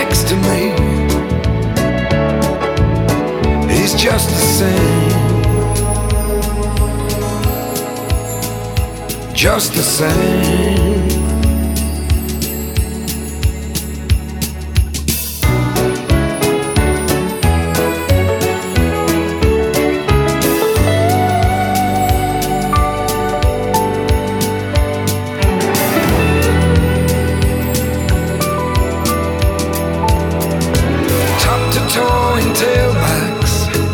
next to me. He's just the same, just the same. Tailbacks.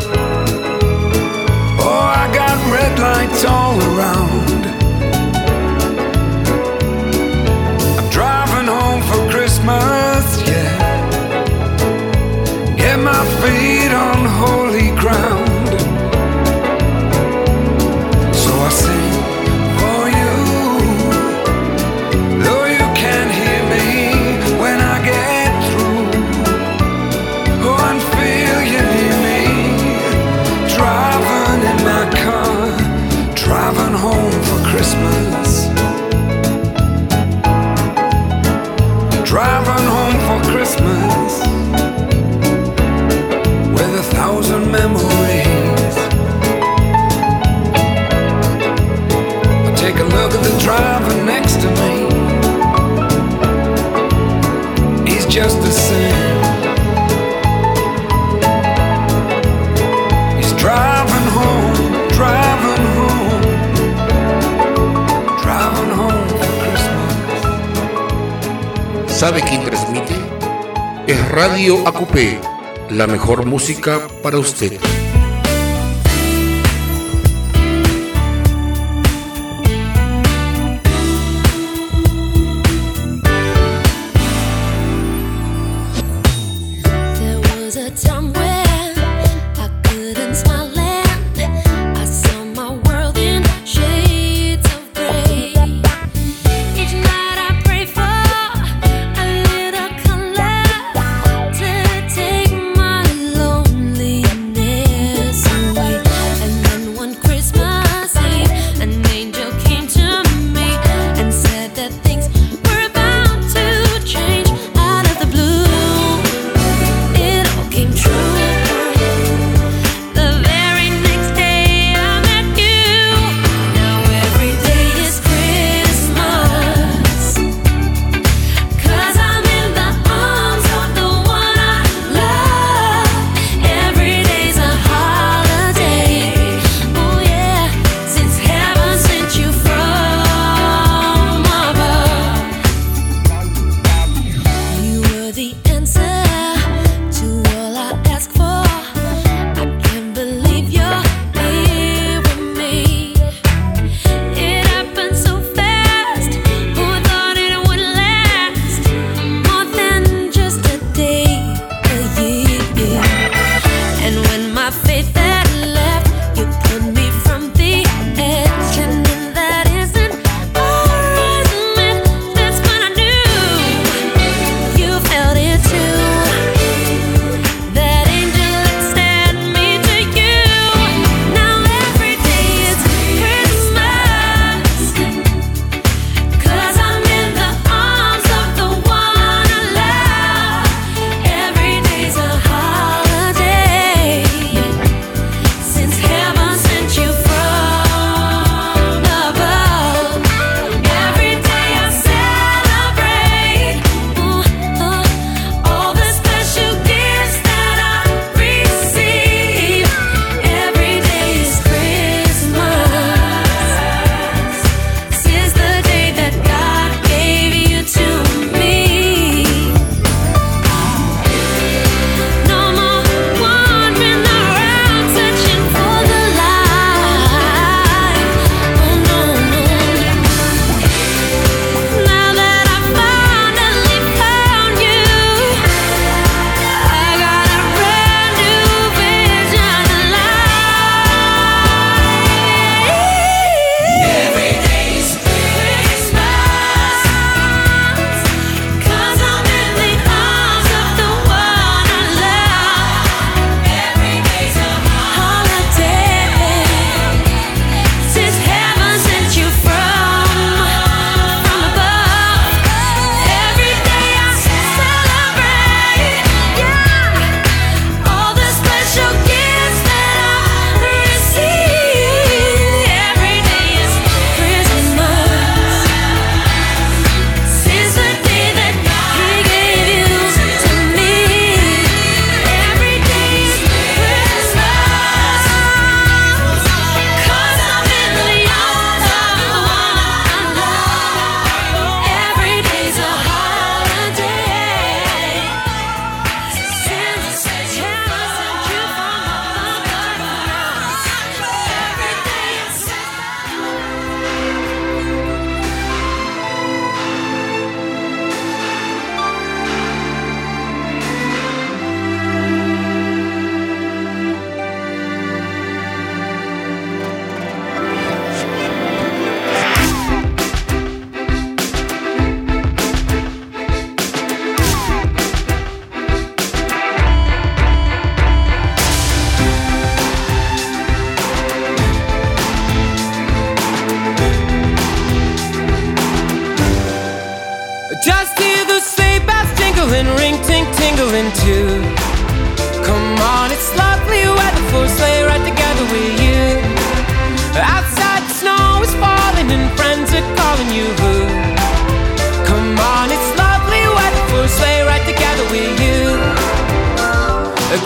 Oh, I got red lights all around. I'm driving home for Christmas, yeah. Get my feet on holy ground. So I sing for you, though you can't hear me when I get through. Oh, and feel you near me, driving in my car, driving home for Christmas, driving home for Christmas, with 1,000 memories. I take a look at the driver next to me. He's just the same. Driving home, driving home, driving home for Christmas. ¿Sabe quién transmite? Es Radio ACUPE, la mejor música para usted. Take my loneliness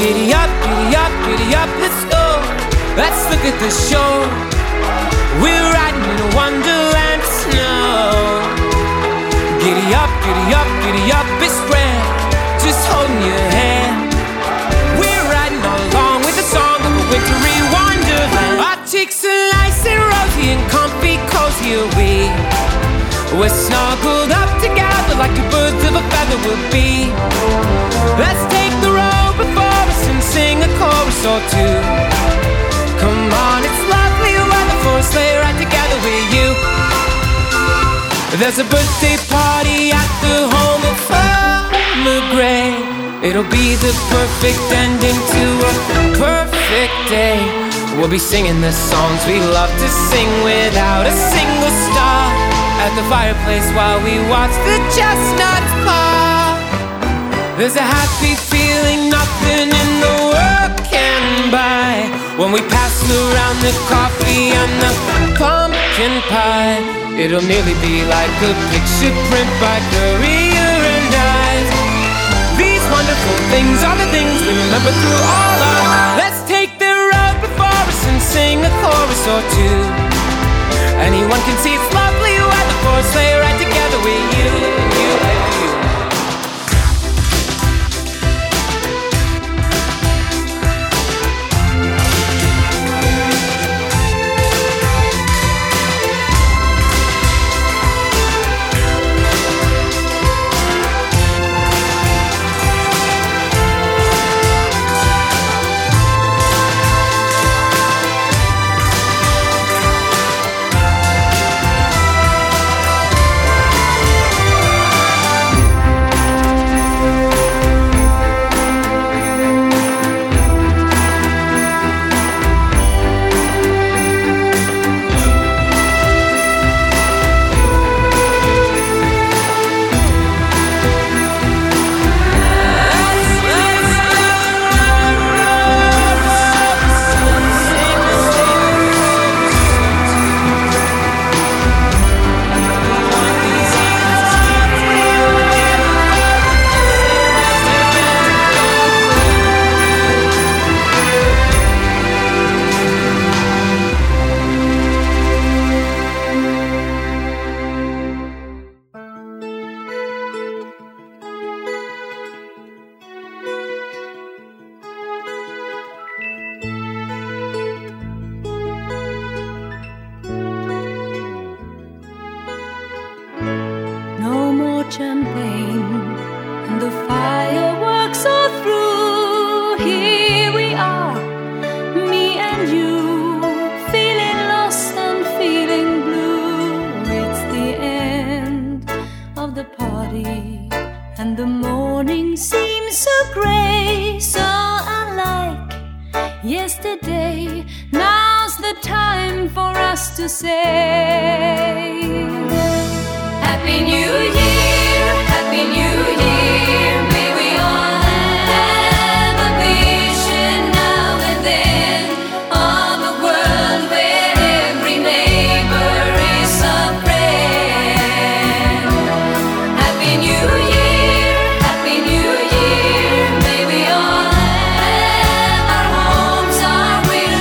Giddy up, giddy up, giddy up, let's go. Let's look at the shore. We're riding in a wonderland of snow. Giddy up, giddy up, giddy up, it's grand. Just holding your hand. We're riding all along with the song of a wintry wonderland. Our cheeks are nice and rosy and comfy, cozy are we. We're snuggled up together like two birds of a feather will be. Let's take the road before us and sing a chorus or two. Come on, it's lovely weather for a sleigh ride together with you. There's a birthday party at the home of Farmer Gray. It'll be the perfect ending to a perfect day. We'll be singing the songs we love to sing without a single star at the fireplace while we watch the chestnuts pop. There's a happy feeling nothing in the world can buy when we pass around the coffee and the pumpkin pie. It'll nearly be like a picture print by Currier and Ives. These wonderful things are the things we remember through all our. Let's take the road before us and sing a chorus or two. Anyone can see it's lovely weather for a sleigh ride together with you, you and you.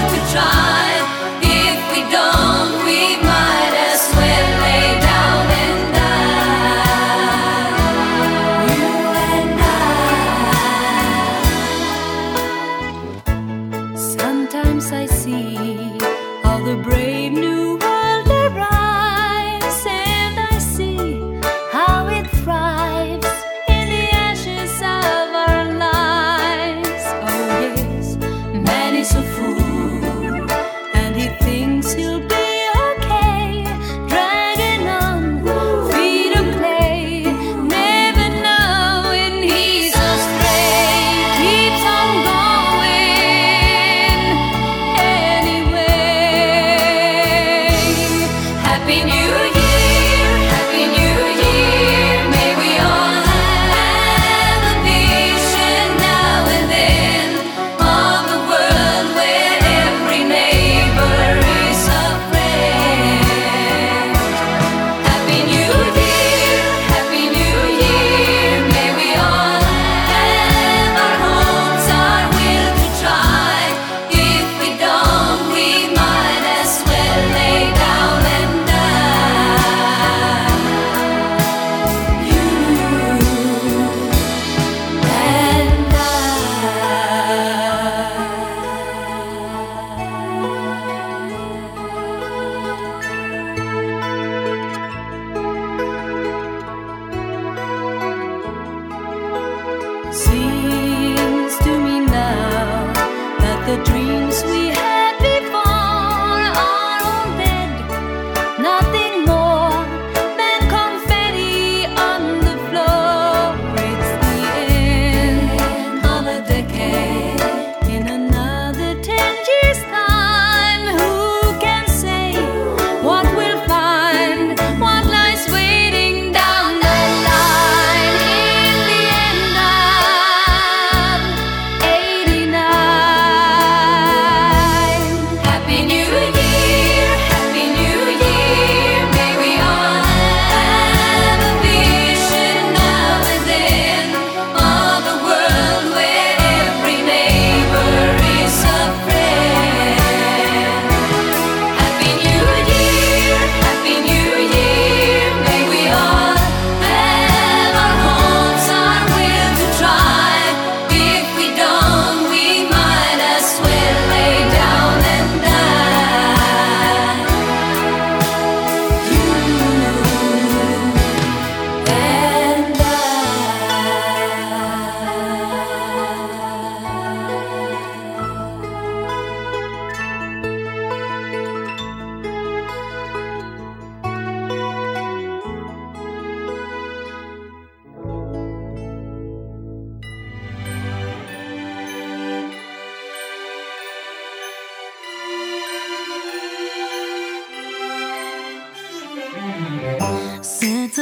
If we don't, we might as well lay down and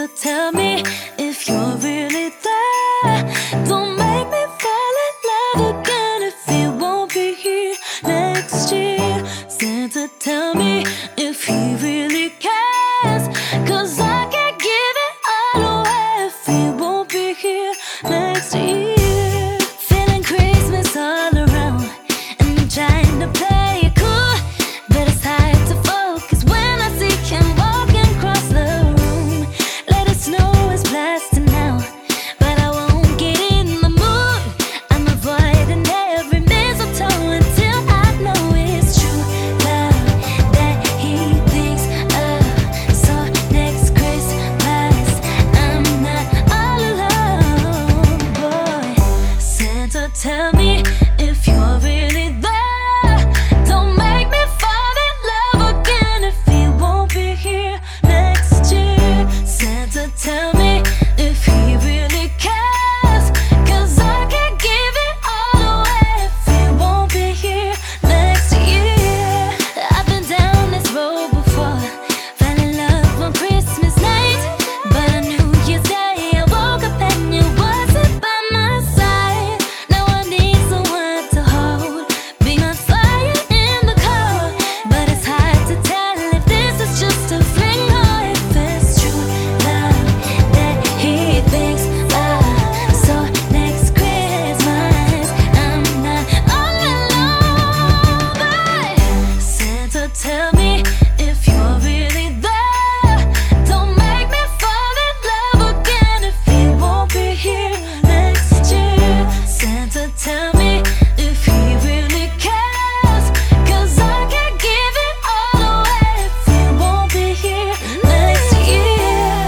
Santa, tell me if you're really there. Don't make me fall in love again if he won't be here next year. Santa, tell me if he really cares, 'cause I can't give it all away if he won't be here next year. Feeling Christmas all around, and I'm trying to play it cool, but it's hard to focus when I see him walking across the room. Let it snow is blasting now, but I won't get in the mood. I'm avoiding every mistletoe until I know it's true love that he thinks of. So next Christmas I'm not all alone, boy. Santa, tell me if you're really there. Don't make me fall in love again if he won't be here next year. Santa, tell me if he really cares, 'cause I can't give it all away if he won't be here next year. I've been down this road before, fell in love on Christmas night, but on New Year's Day I woke up and you wasn't by my side. Now I need someone to hold, be my fire in the cold, but it's hard to tell if this is just a fling or if it's true love that he thinks of. So next Christmas I'm not all alone, but Santa, tell me if you're really there. Don't make me fall in love again if he won't be here next year. Santa, tell me if he really cares, 'cause I can't give it all away if he won't be here next year.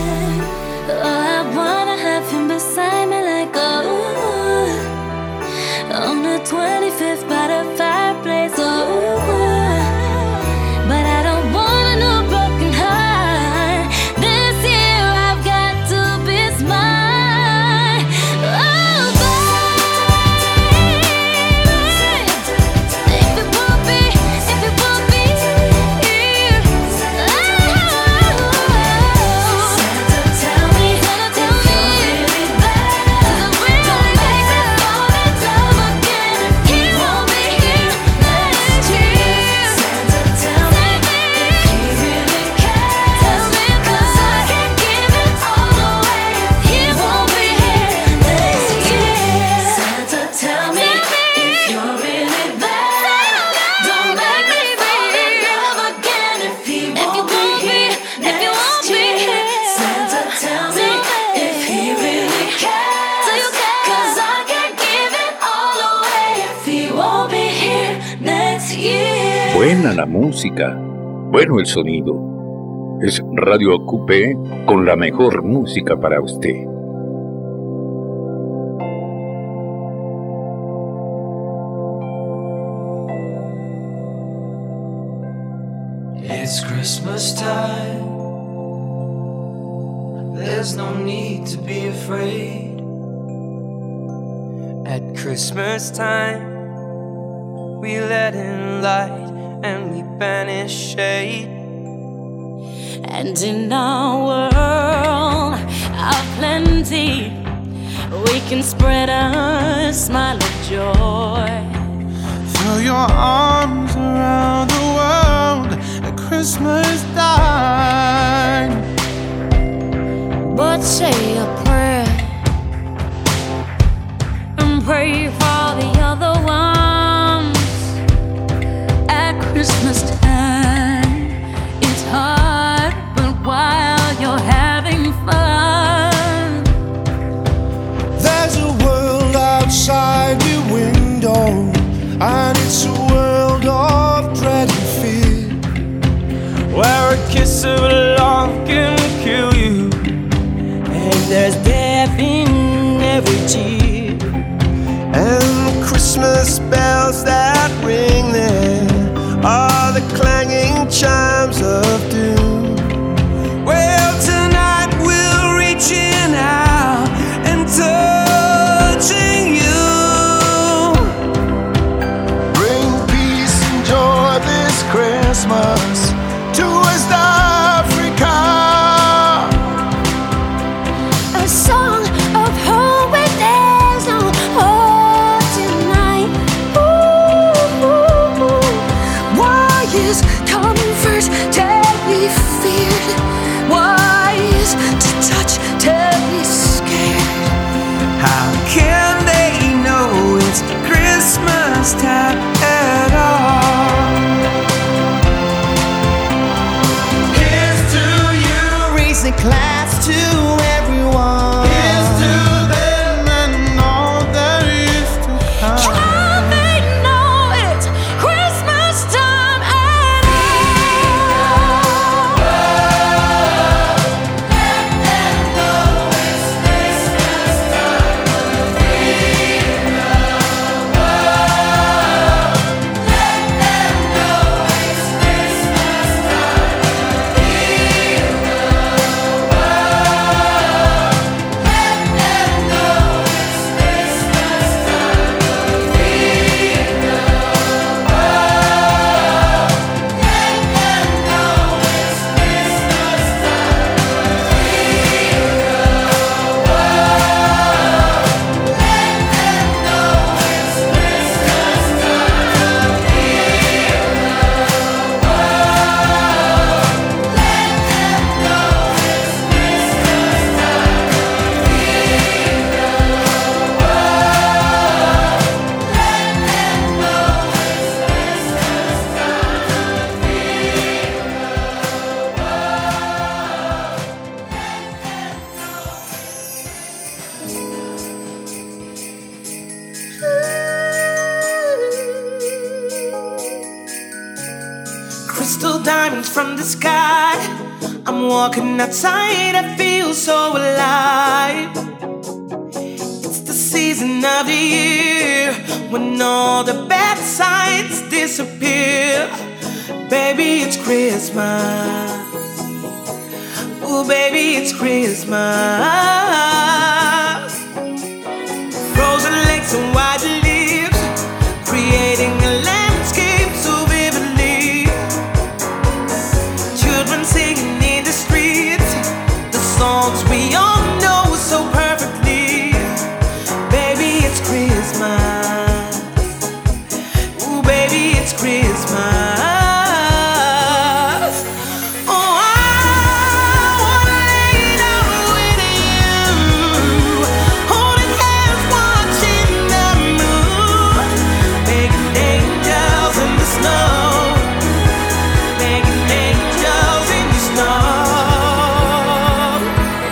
Oh, I wanna have him beside me like on the 25th by the fireplace. But I don't want a new broken heart. This year I've got to be smart. Oh, baby, if it won't be here, Santa, tell me if you're really there. Don't make me fall in love again if he won't be here next year. Santa, tell me if he really cares. Tell me, 'cause I can't give it all away if he won't be here next year. Santa, tell me if you're really there. Don't make me fall in love again if he won't be here next year. Santa, tell me if he really cares, 'cause I can't give it all away if he won't be here next year. Buena la música, bueno el sonido. Es Radio Coupé con la mejor música para usted. It's Christmas time. There's no need to be afraid. At Christmas time, we let in light and we banish shade. And in our world of plenty, we can spread a smile of joy. Throw your arms around the world at Christmas time. But say a prayer and pray for the other ones. At Christmas time, it's hard, but while you're having fun, There's a world outside your window, and it's a world of dread and fear, Where a kiss of love can kill you, and there's death in every tear. and Christmas bells that ring there are the clanging chimes of doom. Well, tonight we're reaching out and touching you. Bring peace and joy this Christmas to West Africa. class to everyone. Here's to them and all there is to come. Yeah, they know it's Christmas time and let them know it's Christmas time. Let them know it's Christmas Crystal diamonds from the sky. I'm walking outside, I feel so alive. It's the season of the year when all the bad sights disappear. Baby, it's Christmas. Ooh, baby, it's Christmas. Frozen lakes and white leaves, creating a landscape so vividly. Children singing in the streets, the songs we all know so perfectly. Baby, it's Christmas. Ooh, baby, it's Christmas. Oh, I wanna lay down with you, holding hands, watching the moon, making angels in the snow, making angels in the snow.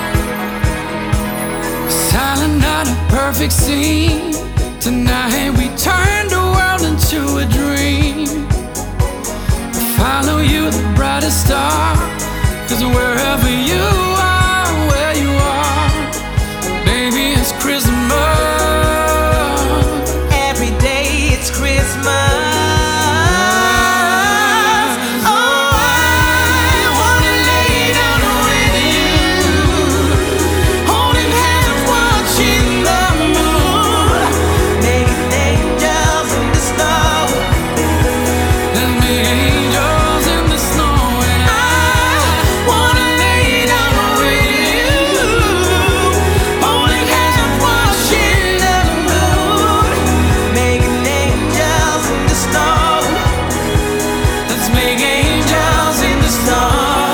Silent night, a perfect scene. Tonight we turn the world into a dream. Follow you, the brightest star. 'Cause wherever you are, where you are, baby, it's Christmas. Every day it's Christmas. Oh, I wanna lay down with you, holding hands, watching the moon, making angels in the snow. Let's make angels in the snow. And I wanna lay down with you, holding hands and watching the moon, making angels in the snow. let's make angels in the snow.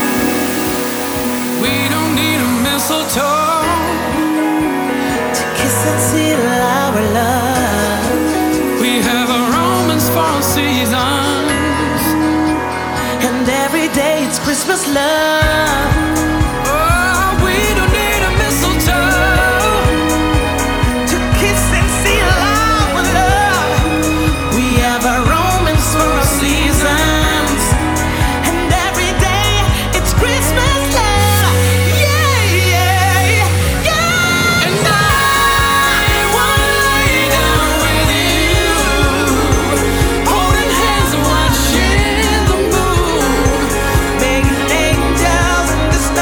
We don't need a mistletoe. To kiss and seal our love. We have a romance for all seasons. And every day it's Christmas love. Oh, we don't need a mistletoe. To kiss and seal our love. We have a romance for our seasons. And every day it's Christmas love. Yeah, yeah, yeah. And I wanna lay down with you, holding hands and watching the moon, Making angels in the snow.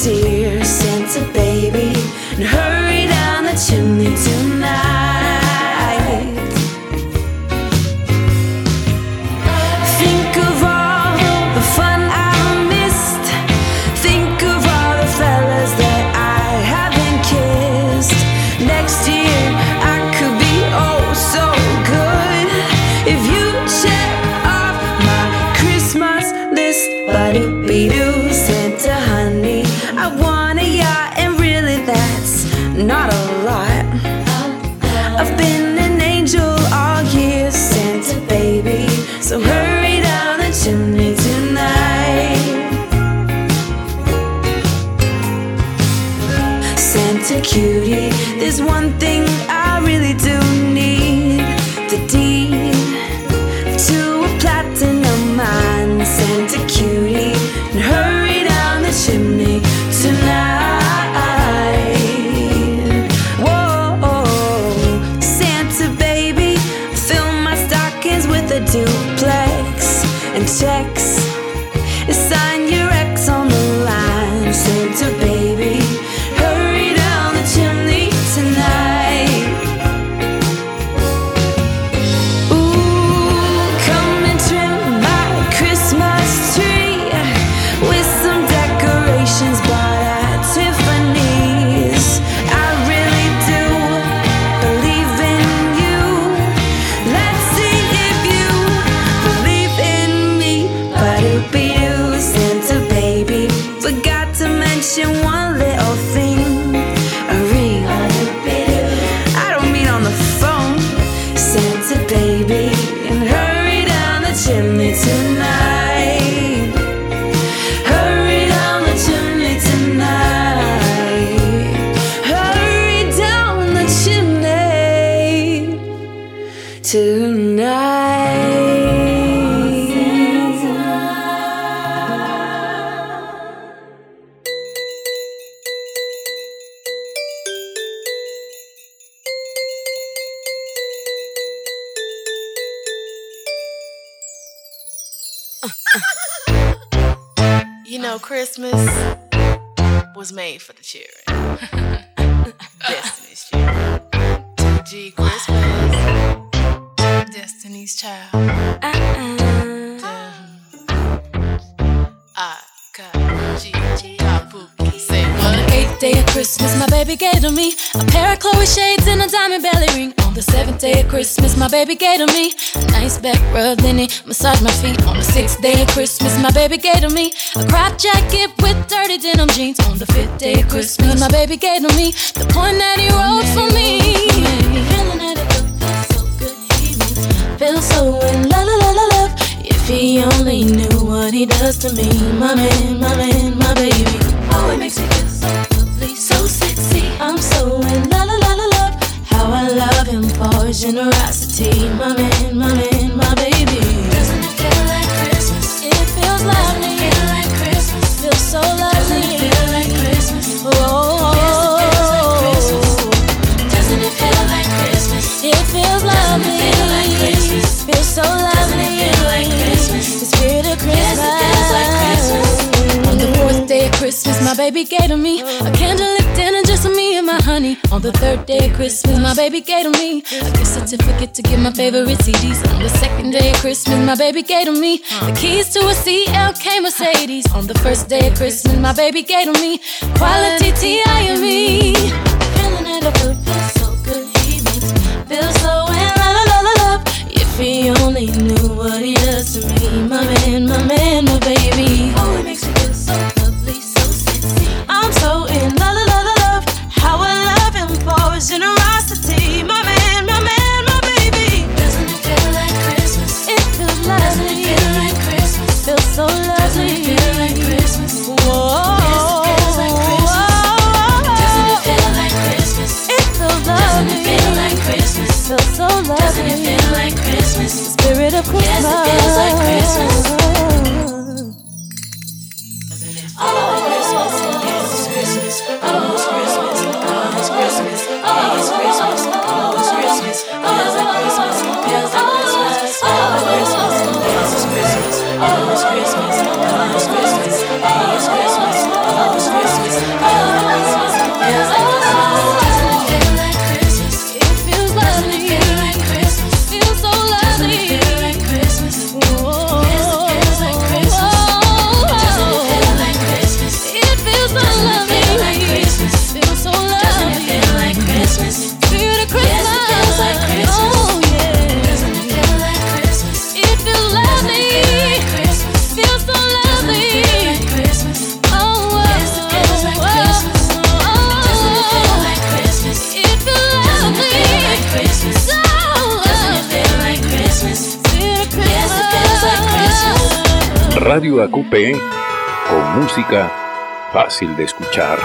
next year, Santa baby, and hurry down the chimney tonight. Think of all the fun I missed. Think of all the fellas that I haven't kissed. Next year I could be oh so good if you check off my Christmas list. Ba-do-be-doo, Santa honey, I want a yacht, and really that's not a lot. I've been an angel all year, Santa baby, so hurry down the chimney tonight. Santa cutie, there's one thing I really do need, the deed to a platinum mine. Santa cutie, and hurry down the chimney tonight. Whoa, Santa baby, fill my stockings with a duplex and checks. Sign your ex on the line, Santa baby, hurry down the chimney tonight. Ooh, come and trim my Christmas tree with some decorations bought at Tiffany's. I really do believe in you. Let's see if you believe in me. Ba-do-be-doo, Santa baby, forgot to mention one little thing, a ring. I don't mean on the phone, Santa baby, and hurry down the chimney tonight. Hurry down the chimney tonight. Hurry down the chimney tonight. You know, Christmas was made for the children. Destiny's children. 2G Christmas. Destiny's Child. Say what? 8th day of Christmas, my baby gave to me a pair of Chloe shades and a diamond belly ring. On the 7th day of Christmas, my baby gave to me a nice back rub, then he massaged my feet. On the 6th day of Christmas, my baby gave to me a crop jacket with dirty denim jeans. On the 5th day of Christmas, my baby gave to me the poem that he wrote for me. Feeling that it feels so good, he feels so in la la la la love. If he only knew what he does to me, my man, my man, my baby. Oh, it makes me feel so lovely, so sexy. I'm so in la la la la love. How I love him for his generosity, my man, my man, my baby. Doesn't it feel like Christmas? It feels lovely. Doesn't it feel like Christmas? Feels so lovely. Doesn't it feel like Christmas? Oh, yes, it feels like Christmas. Doesn't it feel like Christmas? It feels lovely. Doesn't it feel like Christmas? Feels so lovely. Doesn't it feel like Christmas? The spirit of Christmas. Yes, it feels like Christmas. On the 4th day of Christmas, my baby gave to me a candlelit dinner just for me and my honey. On the 3rd day of Christmas, my baby gave to me a gift certificate to get my favorite CDs. On the 2nd day of Christmas, my baby gave to me the keys to a CLK Mercedes. On the 1st day of Christmas, my baby gave to me quality T.I.M.E. Feeling that it feels so good, he makes me feel so in la la la la love. If he only knew what he does to me, my man, my man, my baby. Oh, it makes me feel so lovely, so sexy. I'm so in la la la la love. How I love him for his generosity, my man, my man, my baby. Doesn't it feel like Christmas? It feels lovely. Doesn't it feel like Christmas? Feels so lovely. Doesn't it feel like Christmas? Whoa. Yes, it feels like Christmas. Doesn't it feel like Christmas? It feels lovely. Doesn't it feel like Christmas? Feels so lovely. Doesn't it feel like Christmas? The spirit of Christmas. Yes, it feels like Christmas. Christmas. Radio AQP con música fácil de escuchar.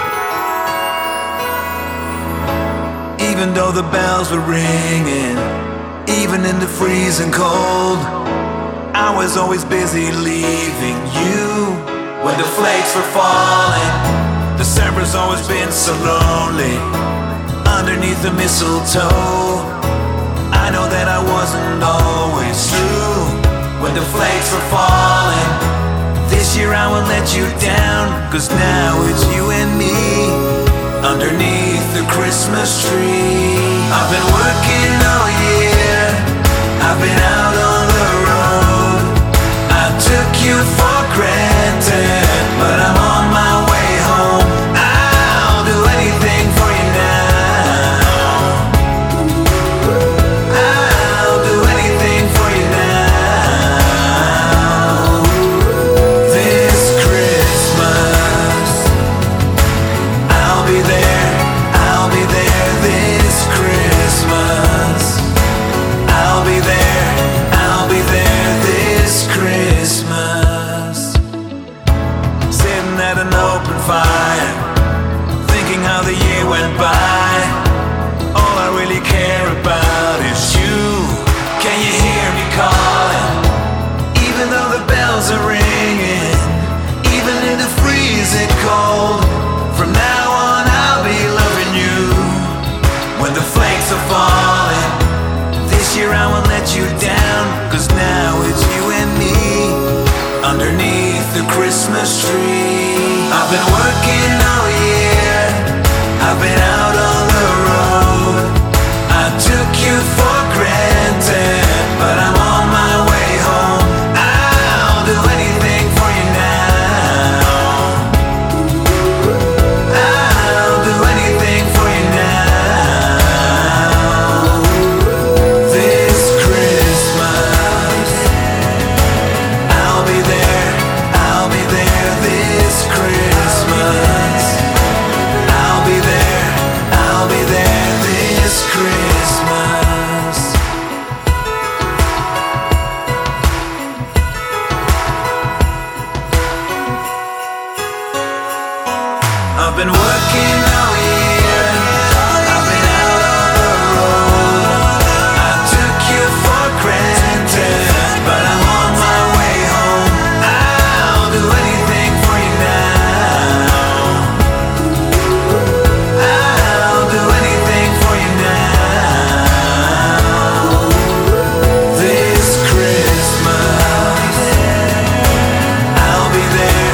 Even though the bells were ringing, even in the freezing cold, I was always busy leaving you. When the flakes were falling, December's always been so lonely. Underneath the mistletoe, I know that I wasn't always true. When the flakes were falling, this year I won't let you down, 'cause now it's you and me underneath the Christmas tree. I've been working all year, I've been out on the road. I took you for granted, but I'm on my way home. I'll do anything for you now. I'll do anything for you now. This Christmas, I'll be there this Christmas. I'll be there this Christmas. Sitting at an open fire, thinking how the year went by. All I really care about is you. Can you hear me calling? Even though the bells are ringing, even in the freezing cold, from now on I'll be loving you. When the flakes are falling, this year I won't let you down, 'cause now it's you and me underneath the Christmas tree. I've been working all year, I've been out on the road. I took you for granted, but I'm on my way home. I'll do anything for you now. I'll do anything for you now. This Christmas, I'll be there this Christmas. I'll be there this Christmas. I've been working all year, I've been out on the road. I took you for granted, but I'm on my way home. I'll do anything for you now. I'll do anything for you now. This Christmas, I'll be there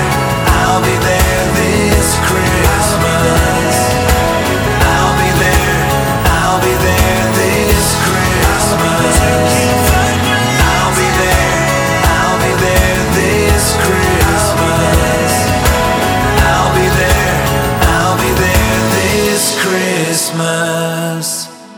this Christmas. I'll be there this Christmas. I'll be there this Christmas. I'll be there this Christmas.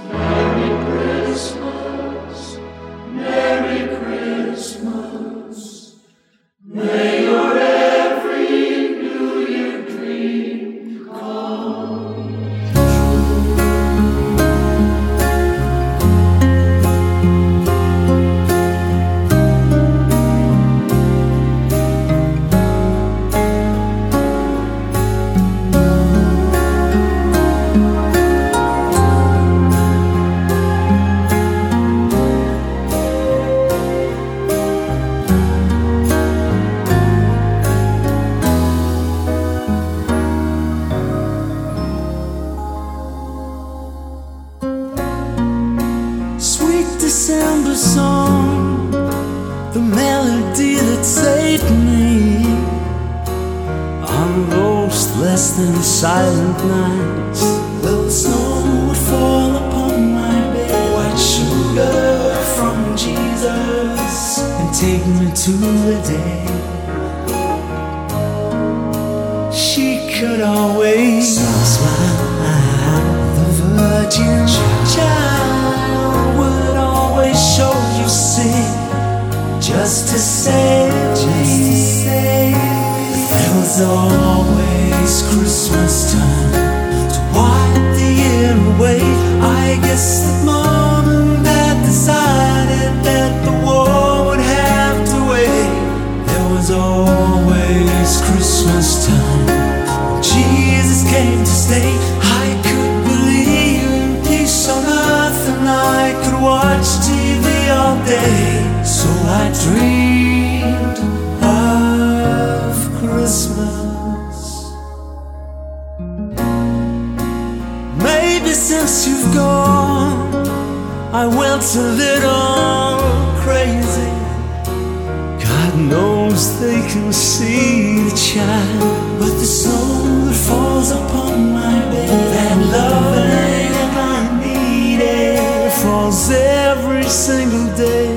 Sweet December song, the melody that saved me on those less than silent nights. Well, the snow would fall upon my bed, white sugar from Jesus, and take me to the day she could always smile. The virgin child would always show you sin, just to save me. There was always Christmas time to wipe the year away. I guess that Mom and Dad decided that the war would have to wait. There was always since you've gone, I went a little crazy. God knows they can see the child, but the snow that falls upon my bed, that loving I needed, falls every single day.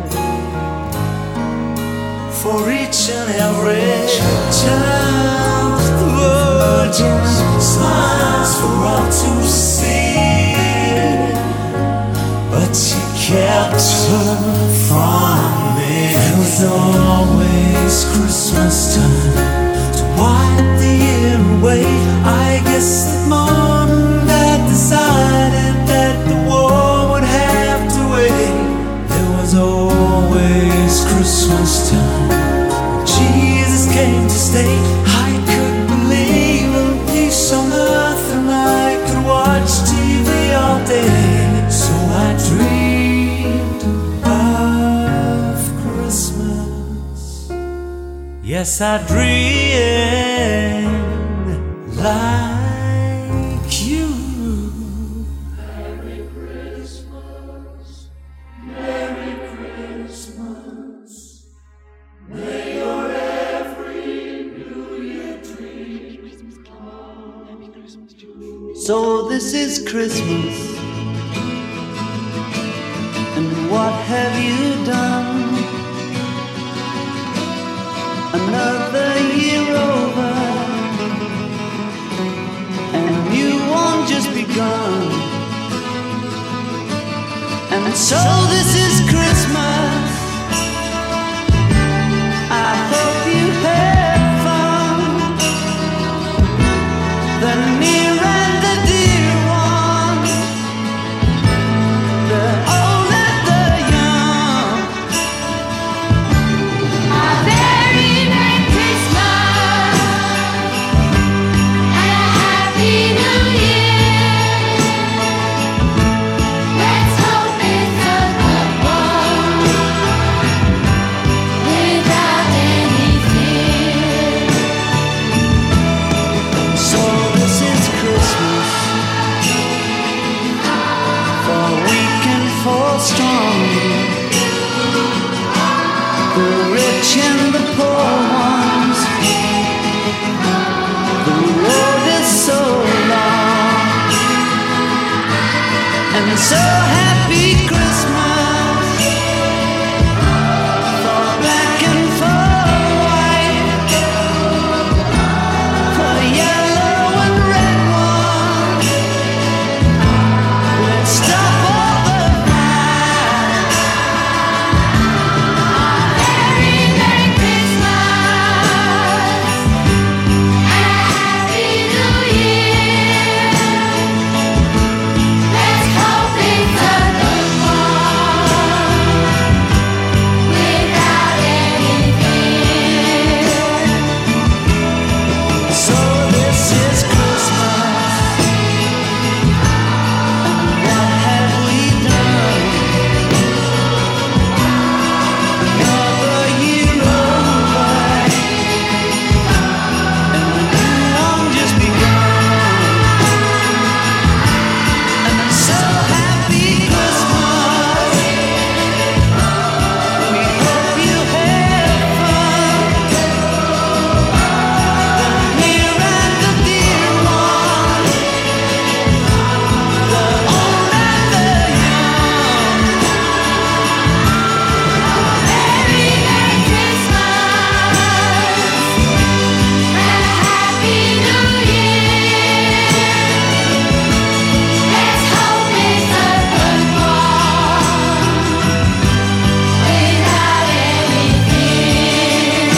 For each and every child, the Virgin smiles for all to see, but she kept her from me. It was always Christmas time to wipe the year away. I guess that morning that decided that the war would have to wait. There was always Christmas time. Jesus came to stay. I couldn't believe in peace on earth, and I could watch TV all day. So I dreamed of Christmas. Yes, I dreamed like you. Merry Christmas, Merry Christmas. May your every New Year dream come. So this is Christmas, and what have you done? Another year over, and a new one just begun. And so this is Christmas. I hope you had fun. The near and the dear one, the old and the young. A very Merry Christmas and a Happy New Year. Let's hope it's a good one without any fear. So this is Christmas, for weak and for strong, the rich and the poor ones. The road is so long, and so happy Christmas for black and for white, for yellow and red one. Let's stop all the fight. Very Merry Christmas and a Happy New Year. Let's hope it's a good one without any fear. So this is Christmas, and what have we done? Another year over, and a new one just begun. And I'm so happy Christmas. We hope you had fun. The near and the dear one, the old and the young. Very Merry Christmas and a Happy New Year. Let's hope it's a good one without any fear.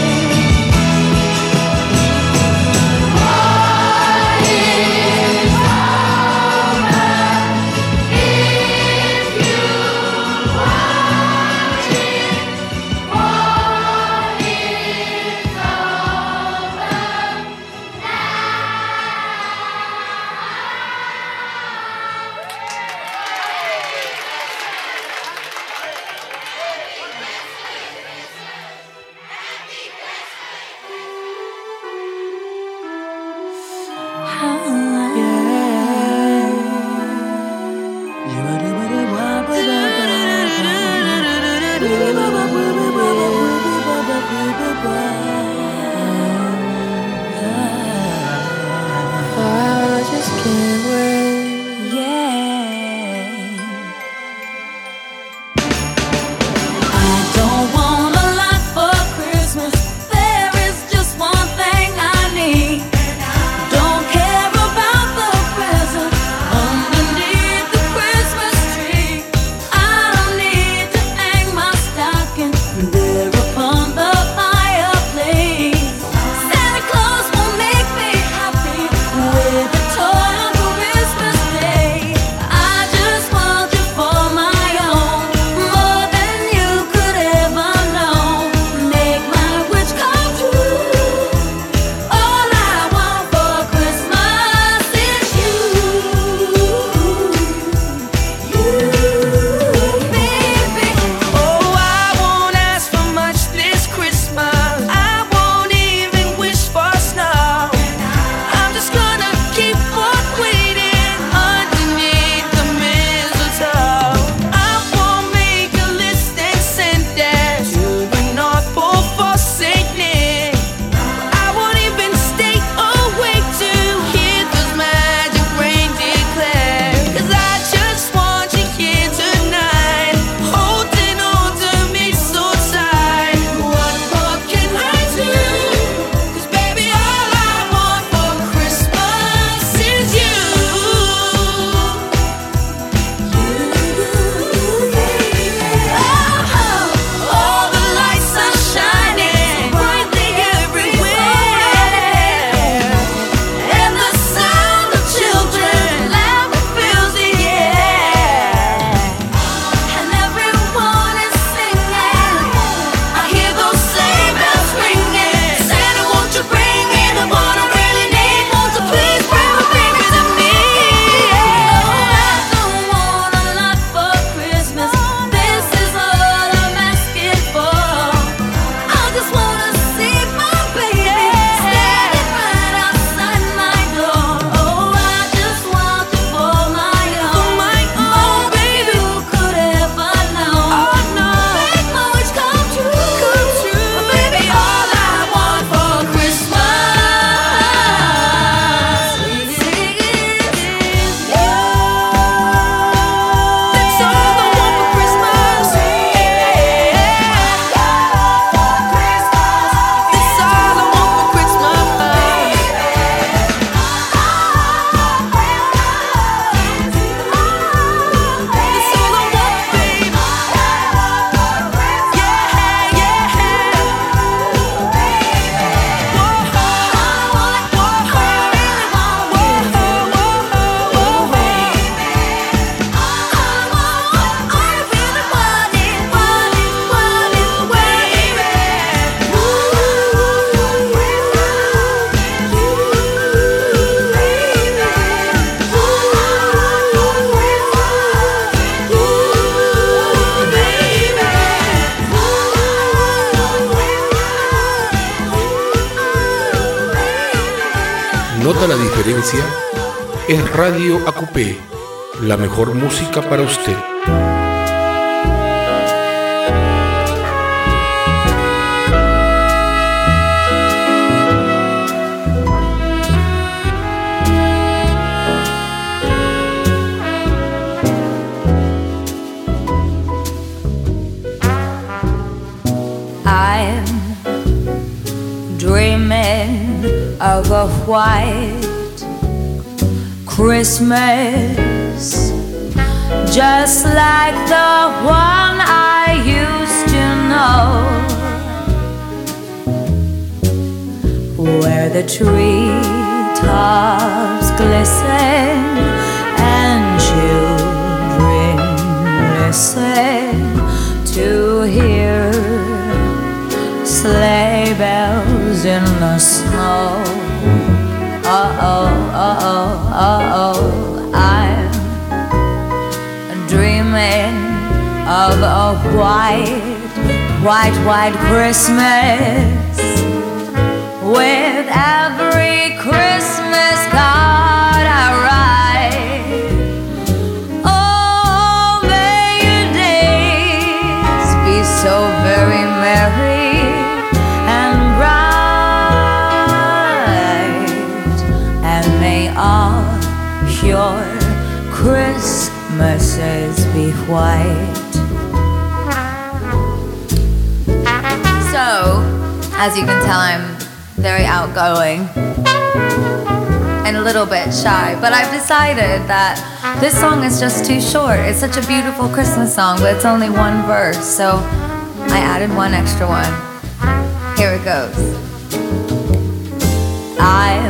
What is Yeah. ¿Nota la diferencia? Es Radio AQP, la mejor música para usted. I'm dreaming of a white Christmas, just like the one I used to know, where the treetops glisten and children listen to hear sleigh bells in the snow. Uh-oh, uh-oh, uh-oh, I'm dreaming of a white Christmas, with every Christmas card I write. Oh, may your days be so very merry and bright, and may all your Christmases be white. So, as you can tell, I'm very outgoing and a little bit shy, but I've decided that this song is just too short. It's such a beautiful Christmas song, but it's only one verse, so I added one extra one. Here it goes. I'm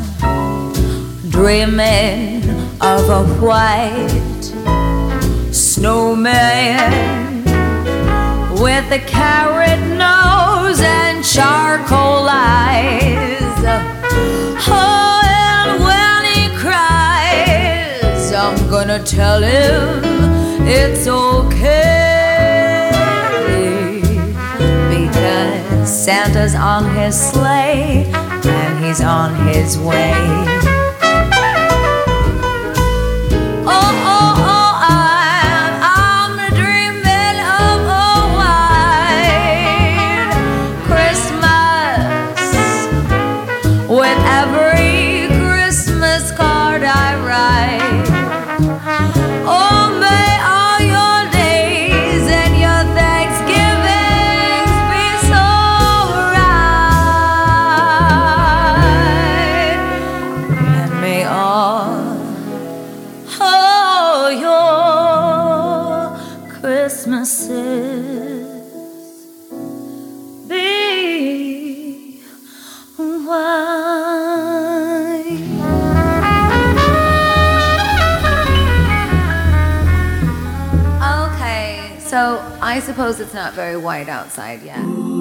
dreaming of a white snowman with a carrot nose and charcoal eyes. Oh, and when he cries, I'm gonna tell him it's okay, because Santa's on his sleigh and he's on his way. So I suppose it's not very white outside yet.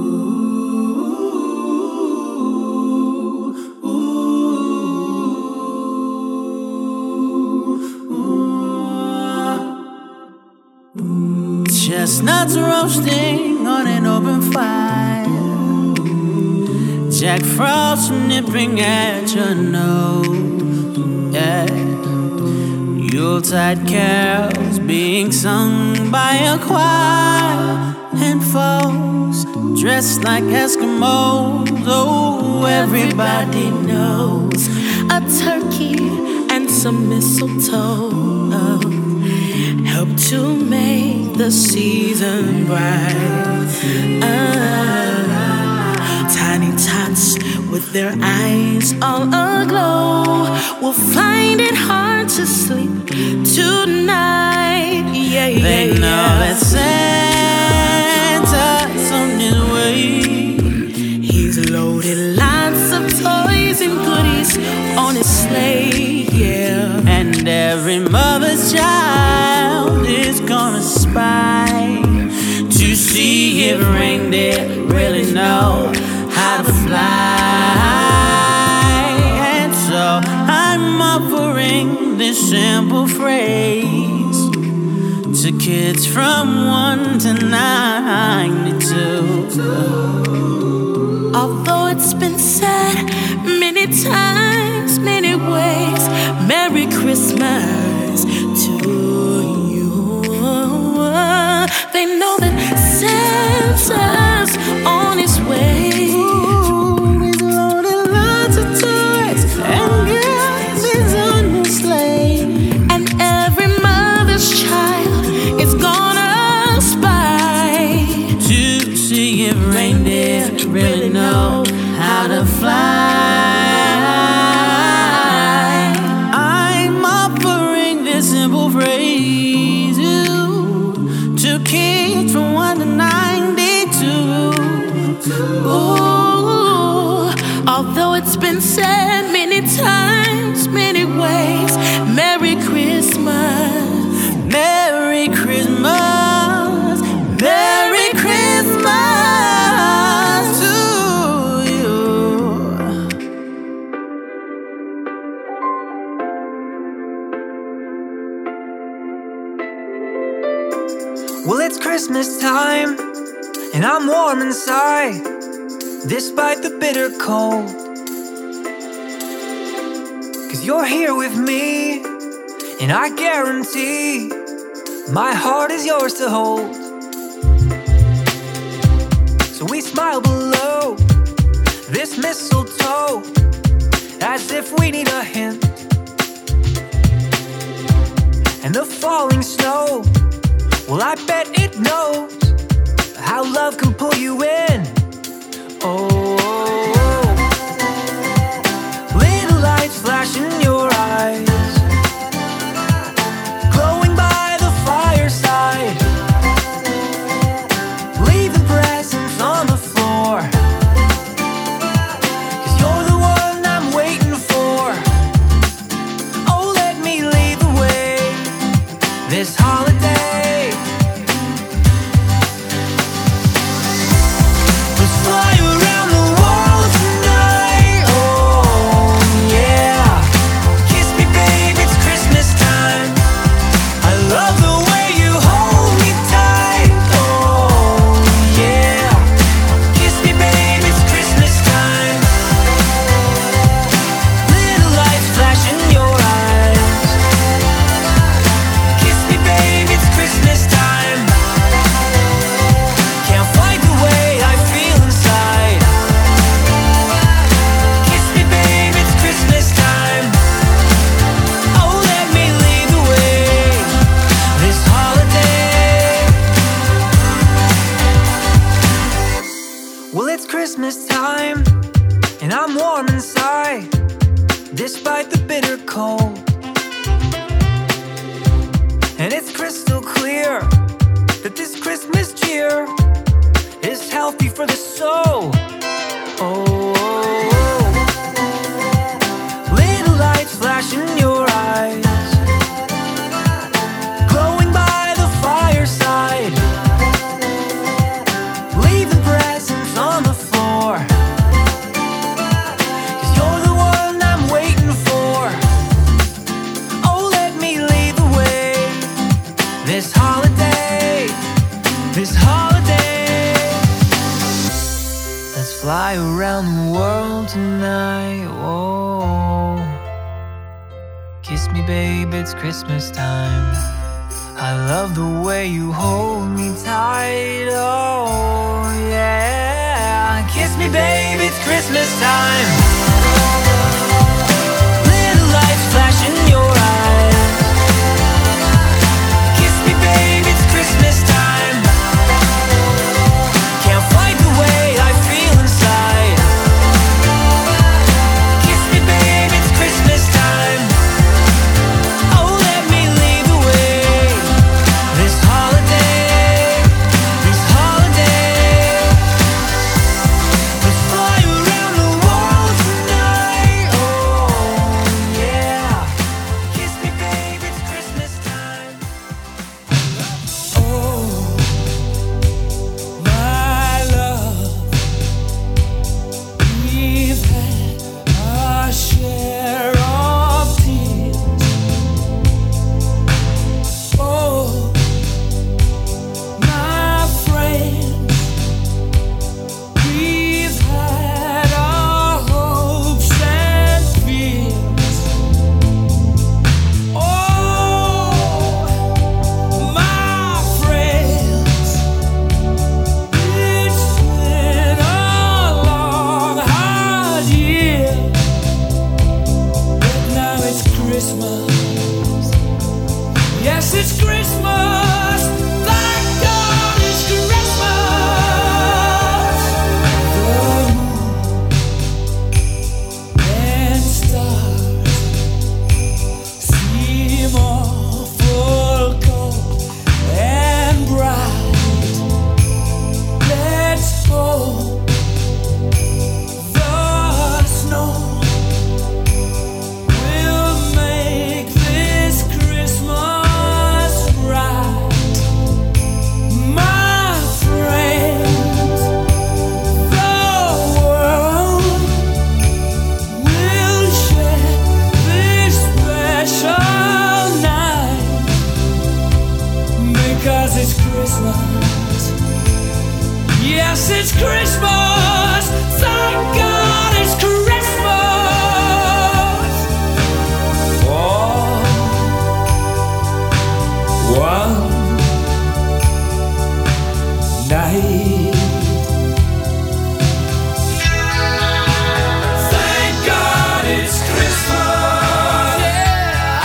Chestnuts roasting on an open fire, Jack Frost nipping at your nose, yeah. Yuletide carols being sung by a choir, and folks dressed like Eskimos. Oh, everybody knows a turkey and some mistletoe help to make the season bright. Tiny tots with their eyes all aglow will find it hard to sleep tonight. Yeah, yeah, they know that Santa's on his way. He's loaded lots of toys and goodies on his sleigh, yeah. And every mother's child is gonna spy to see if reindeer really know how to fly. And so I'm offering this simple phrase to kids from 1 to 92. Although it's been said many times, many Merry Christmas to you. They know that Santa's on his way. He's loaded lots of toys and gifts on his sleigh. And every mother's child is gonna spy to see if reindeer really know how to fly. I'm offering this simple phrase to kids from 1 to 92. Ooh, although it's been said many times, many ways, Merry Christmas, Merry Christmas, Merry Christmas to you. Well, it's Christmas time, and I'm warm inside, despite the bitter cold. 'Cause you're here with me, and I guarantee my heart is yours to hold. So we smile below this mistletoe, as if we need a hint. And the falling snow, well, I bet it knows how love can pull you in. Oh, little lights flash in your eyes, glowing by the fireside. Leave the presents on the floor, 'cause you're the one I'm waiting for. Oh, let me lead the way this holiday. Let's fly around the world tonight. Oh yeah, kiss me babe, it's Christmas time. I love the way you hold me tight. Oh yeah, kiss me babe, it's Christmas time. Little lights flash in your eyes. Kiss me babe, it's Christmas time. Can't fight the way I feel inside. Kiss me babe, it's Christmas time. Oh, let me lead the way this holiday. Well, it's Christmas time, and I'm warm inside, despite the bitter cold. And it's crystal clear that this Christmas cheer is healthy for the soul. Oh, little lights flash in your eyes, glowing by the fireside. Leave the presents on the floor, 'cause you're the one I'm waiting for. Oh, let me lead the way this holiday, this holiday. Let's fly around the world tonight. Oh, kiss me babe, it's Christmas time. I love the way you hold me tight. Oh yeah, kiss me babe, it's Christmas time. Little lights flash in your eyes. Kiss me babe, it's Christmas time. Can't fight the way I feel inside. Kiss me babe, it's Christmas time. Oh, let me lead the way this holiday, this holiday. Let's fly around the world it's Christmas. Thank God it's Christmas. The moon and stars seem awful cold and bright. Let's hope the snow will make this Christmas right. My friends, the world will share this special night because it's Christmas. Yes, it's Christmas. Thank God it's Christmas. For one night. Thank God it's Christmas. Yeah.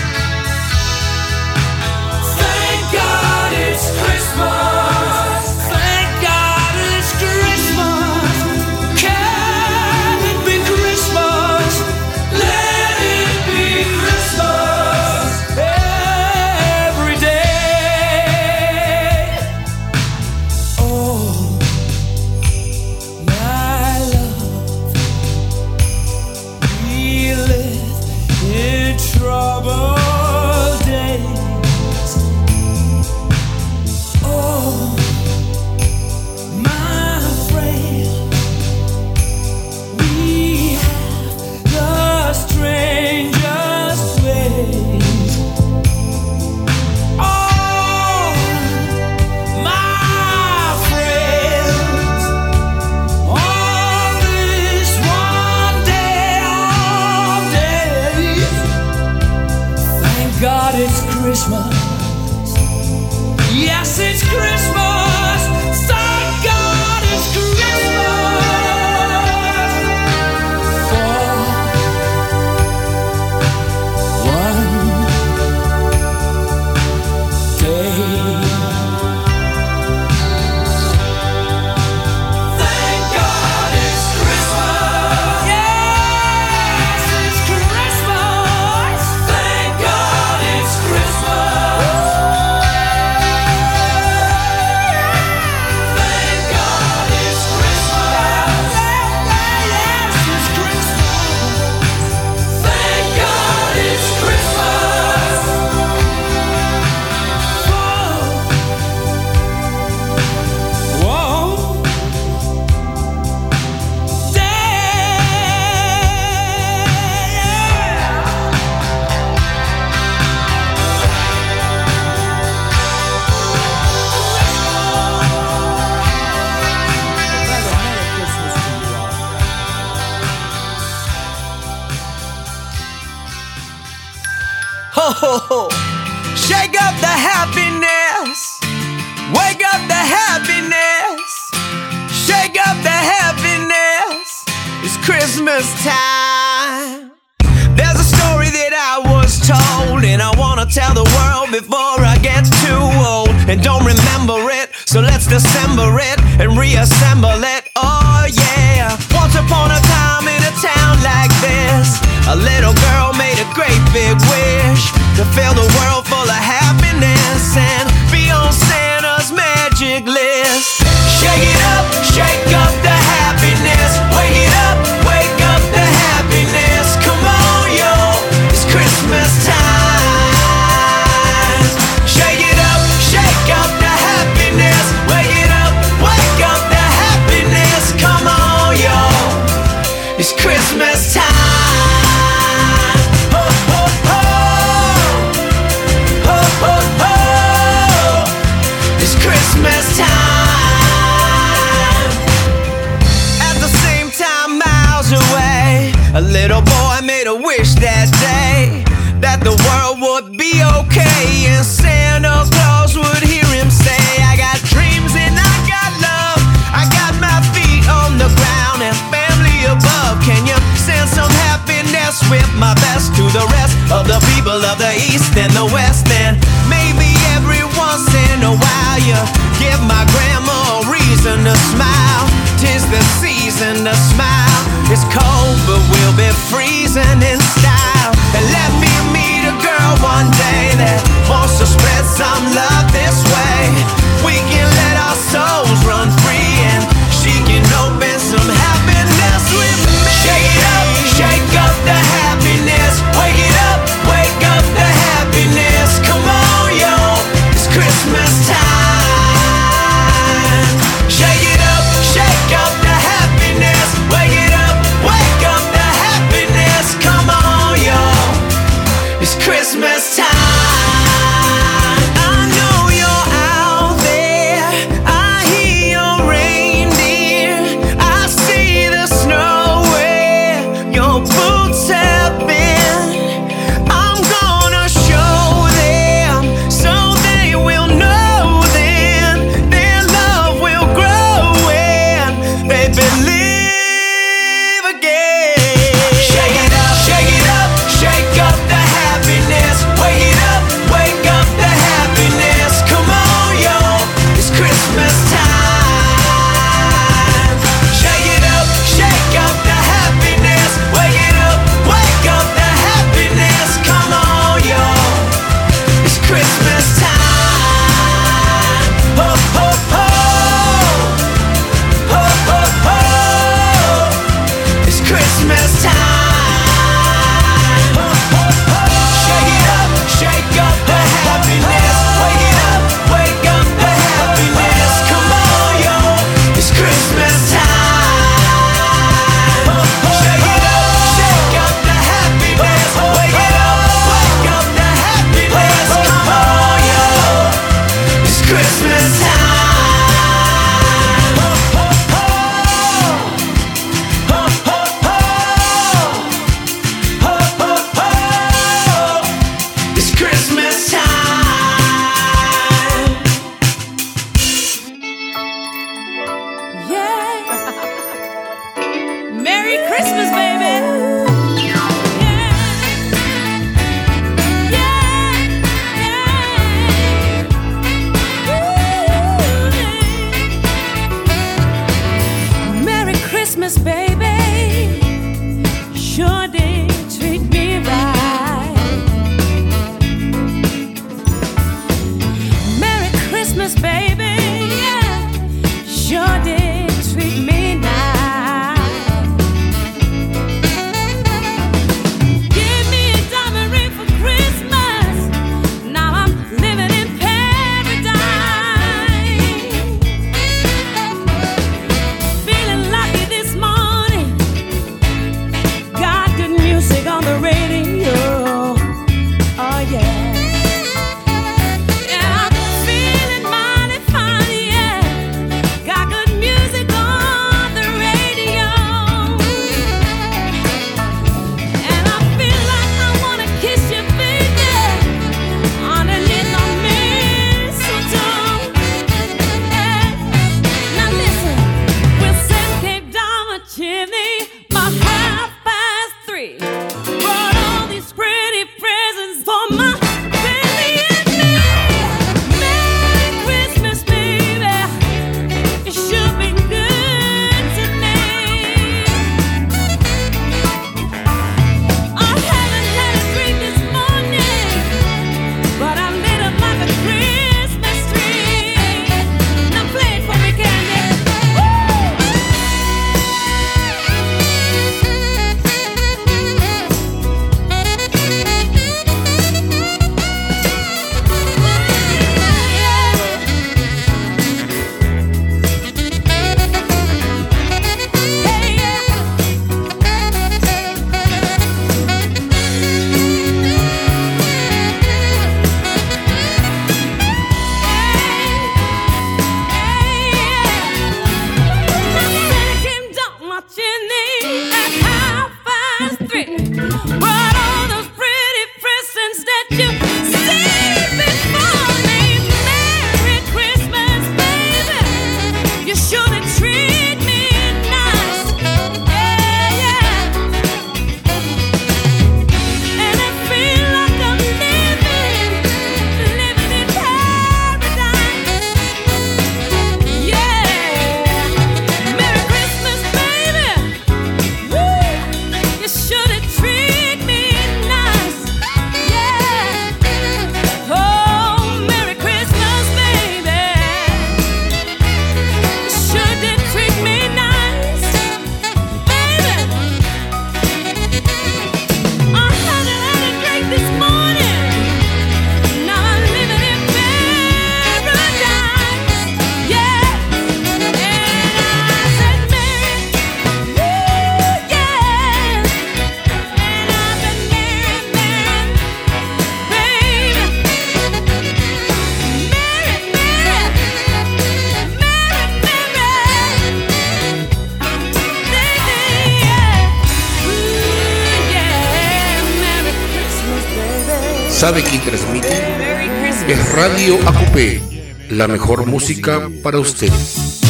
Thank God it's Christmas. Thank God it's Christmas. Can it be Christmas? Let it be Christmas every day. Oh, my love, we live in troubled days. Oh, my friend, we have the strangest ways. Oh, my friends, on this one day of days, thank God it's Christmas. Yes, it's Christmas. Thank God it's Christmas. For one day. Thank God it's Christmas. Yes, it's Christmas. Thank God it's Christmas. Thank God it's Christmas. Yes, it's Christmas. Thank God it's Christmas. Whoa, ho ho ho! Shake up the happiness, wake up the happiness, shake up the happiness. It's Christmas time. There's a story that I was told, and I wanna tell the world before I get too old and don't remember it. So let's dissemble it and reassemble it. Oh yeah. Once upon a time in a town like this, a little girl made a great big wish to fill the world full of happiness and be on Santa's magic list. Shake up the happiness. Wake up the happiness. Come on, yo, it's Christmas time. Shake up the happiness. Wake up the happiness. Come on, yo, it's Christmas time. Ho, ho, ho. Ho, ho, ho. It's Christmas time. At the same time, miles away, a little boy made a wish that day that the world would be okay and Santa Claus would hear him say, I got dreams and I got love, I got my feet on the ground and family above. Can you send some happiness with my best to the rest of the people of the East and the West. And maybe every once in a while you give my grandma a reason to smile. 'Tis the season to smile. It's cold, but we'll be freezing in style. And let me meet a girl one day that wants to spread some love this way. We can let our souls run free and she can open some happiness with me. Shake up the happiness. Wake up the happiness. Come on, yo, it's Christmas time. Shake up the happiness. Wake up the happiness. Come on. sabe quién transmite. Es Radio AQP, la mejor música para usted.